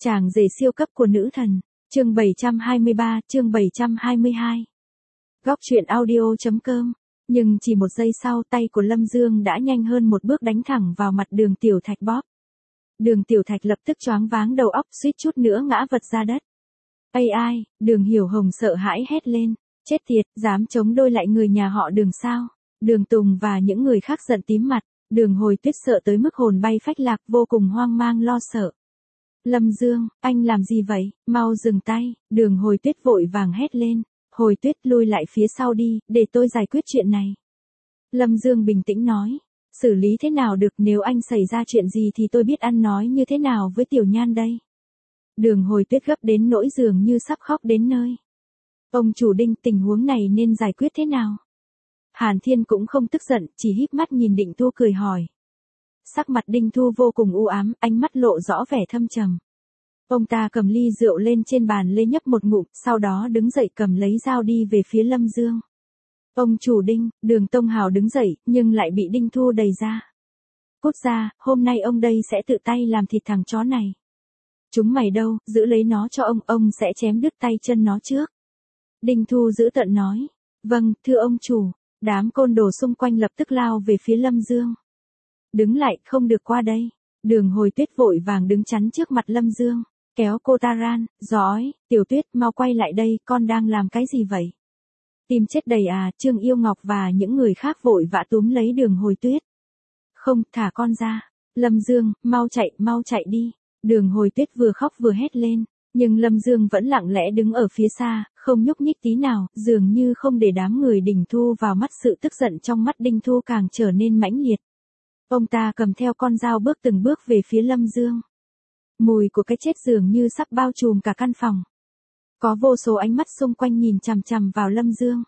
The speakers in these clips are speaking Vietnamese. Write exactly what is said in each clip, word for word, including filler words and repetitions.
Chàng rể siêu cấp của nữ thần, chương bảy trăm hai mươi ba, chương bảy trăm hai mươi hai. Góc truyện audio.com. Nhưng chỉ một giây sau tay của Lâm Dương đã nhanh hơn một bước đánh thẳng vào mặt Đường Tiểu Thạch bóp. Đường Tiểu Thạch lập tức choáng váng đầu óc, suýt chút nữa ngã vật ra đất. Ây ai, Đường Hiểu Hồng sợ hãi hét lên, chết tiệt, dám chống đôi lại người nhà họ Đường sao? Đường Tùng và những người khác giận tím mặt, Đường Hồi Tuyết sợ tới mức hồn bay phách lạc, vô cùng hoang mang lo sợ. Lâm Dương, anh làm gì vậy, mau dừng tay, Đường Hồi Tuyết vội vàng hét lên, Hồi Tuyết lui lại phía sau đi, để tôi giải quyết chuyện này. Lâm Dương bình tĩnh nói, xử lý thế nào được, nếu anh xảy ra chuyện gì thì tôi biết ăn nói như thế nào với Tiểu Nhan đây. Đường Hồi Tuyết gấp đến nỗi dường như sắp khóc đến nơi. Ông chủ Đinh, tình huống này nên giải quyết thế nào? Hàn Thiên cũng không tức giận, chỉ híp mắt nhìn Định Thu cười hỏi. Sắc mặt Đinh Thu vô cùng u ám, ánh mắt lộ rõ vẻ thâm trầm. Ông ta cầm ly rượu lên trên bàn lê nhấp một ngụm, sau đó đứng dậy cầm lấy dao đi về phía Lâm Dương. Ông chủ Đinh, Đường Tông Hào đứng dậy, nhưng lại bị Đinh Thu đẩy ra. Cút ra, hôm nay ông đây sẽ tự tay làm thịt thằng chó này. Chúng mày đâu, giữ lấy nó cho ông, ông sẽ chém đứt tay chân nó trước. Đinh Thu giữ tợn nói. Vâng, thưa ông chủ. Đám côn đồ xung quanh lập tức lao về phía Lâm Dương. Đứng lại, không được qua đây. Đường Hồi Tuyết vội vàng đứng chắn trước mặt Lâm Dương, kéo cô ta ran, giói, Tiểu Tuyết, mau quay lại đây, con đang làm cái gì vậy? Tim chết đầy à, Trương Yêu Ngọc và những người khác vội vã túm lấy Đường Hồi Tuyết. Không, thả con ra. Lâm Dương, mau chạy, mau chạy đi. Đường Hồi Tuyết vừa khóc vừa hét lên, nhưng Lâm Dương vẫn lặng lẽ đứng ở phía xa, không nhúc nhích tí nào, dường như không để đám người Đình Thu vào mắt. Sự tức giận trong mắt Đinh Thu càng trở nên mãnh liệt. Ông ta cầm theo con dao bước từng bước về phía Lâm Dương. Mùi của cái chết dường như sắp bao trùm cả căn phòng. Có vô số ánh mắt xung quanh nhìn chằm chằm vào Lâm Dương.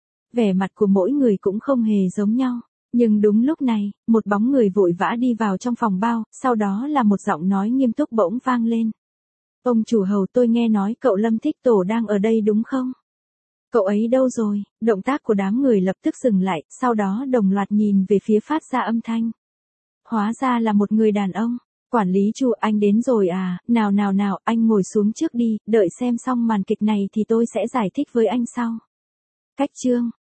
Vẻ mặt của mỗi người cũng không hề giống nhau. Nhưng đúng lúc này, một bóng người vội vã đi vào trong phòng bao, sau đó là một giọng nói nghiêm túc bỗng vang lên. Ông chủ Hầu, tôi nghe nói cậu Lâm Thích Tổ đang ở đây đúng không? Cậu ấy đâu rồi? Động tác của đám người lập tức dừng lại, sau đó đồng loạt nhìn về phía phát ra âm thanh. Hóa ra là một người đàn ông. Quản lý Chu, anh đến rồi à, nào nào nào, anh ngồi xuống trước đi, đợi xem xong màn kịch này thì tôi sẽ giải thích với anh sau. Cách chương,